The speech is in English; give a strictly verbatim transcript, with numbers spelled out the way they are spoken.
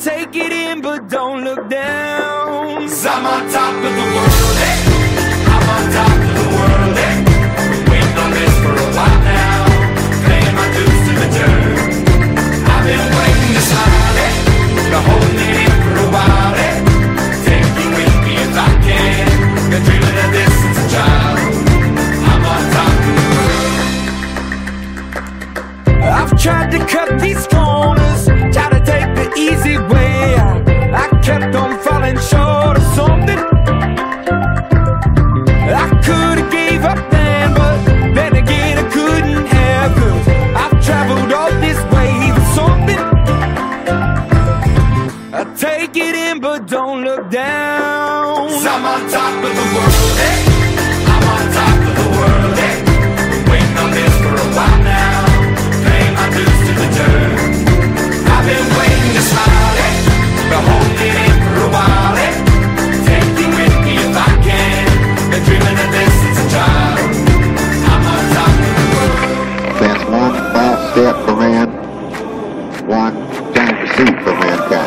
take it in, but don't look down. 'Cause I'm on top of the world, eh? I'm on top of the world, eh? Been waiting on this for a while now, paying my dues to the dirt. I've been waiting to smile, eh? Been holding it in for a while, eh? Take you with me if I can. Been dreaming of this since a child. I'm on top of the world. I've tried to cut these corners, try to take the easy way out. I kept on falling short of something. I could've gave up then, but then again I couldn't have, 'cause I've traveled all this way for something. I take it in, but don't look down. 'Cause I'm on top of the world, eh? I'm on top of the world, eh? Been waiting on this for a while now, paying my dues to the dirt. I've been waiting to smile, eh? Been holding it in for a while, eh? Take you with me if I can. Been dreaming of this since a child. I'm on top of the world. That's one false step for man, one giant pursuit for mankind.